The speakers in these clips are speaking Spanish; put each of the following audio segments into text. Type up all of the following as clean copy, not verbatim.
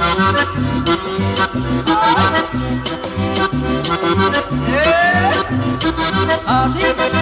Así.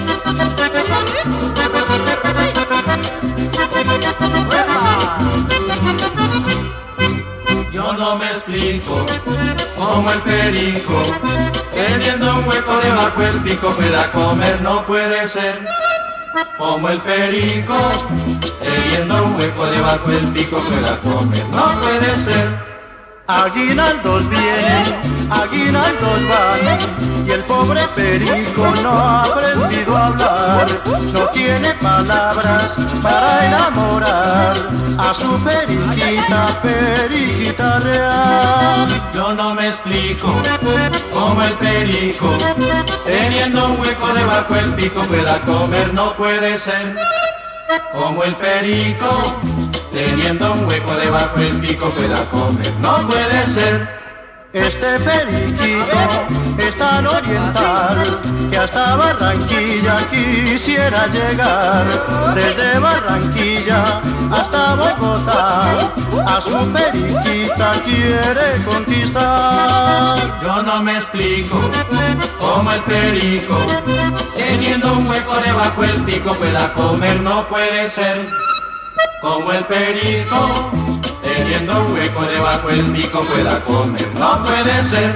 Yo no me explico cómo el perico, teniendo un hueco debajo el pico, pueda comer, no puede ser. Como el perico, teniendo un hueco debajo el pico, pueda comer, no puede ser. Aguinaldos vienen, aguinaldos van, y el pobre perico no ha aprendido a hablar. No tiene palabras para enamorar a su periquita, periquita real. Yo no me explico cómo el perico, teniendo un hueco debajo el pico, pueda comer, no puede ser. Como el perico, teniendo un hueco debajo el pico, pueda comer, no puede ser. Este periquito es tan oriental que hasta Barranquilla quisiera llegar. Desde Barranquilla hasta Bogotá a su periquita quiere conquistar. Yo no me explico cómo el perico, teniendo un hueco debajo el pico, pueda comer, no puede ser. Como el perico, teniendo un hueco debajo el pico, pueda comer, no puede ser.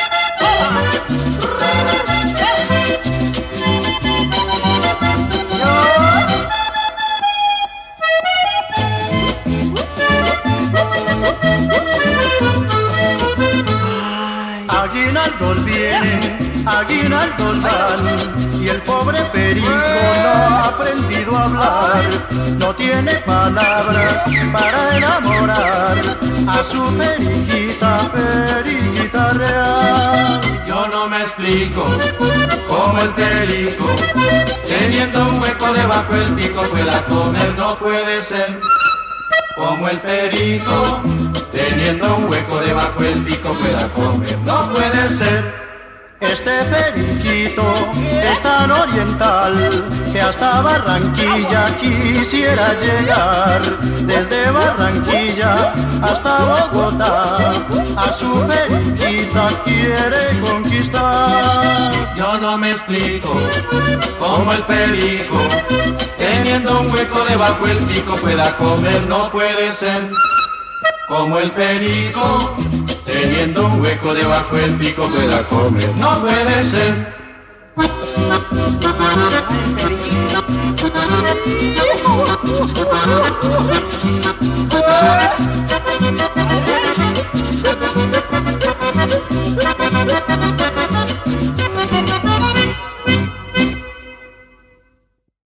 Aguinaldos vienen, aguinaldos van, y el pobre perico no ha aprendido a hablar. No tiene palabras para enamorar a su periquita, periquita real. Yo no me explico cómo el perico, teniendo un hueco debajo el pico, pueda comer, no puede ser. Como el perico, teniendo un hueco debajo el pico, pueda comer, no puede ser. Este periquito es tan oriental que hasta Barranquilla quisiera llegar. Desde Barranquilla hasta Bogotá a su periquita quiere conquistar. Yo no me explico cómo el perico, teniendo un hueco debajo el pico, pueda comer, no puede ser. Como el perico, teniendo un hueco debajo el pico, pueda comer, no puede ser. Ay,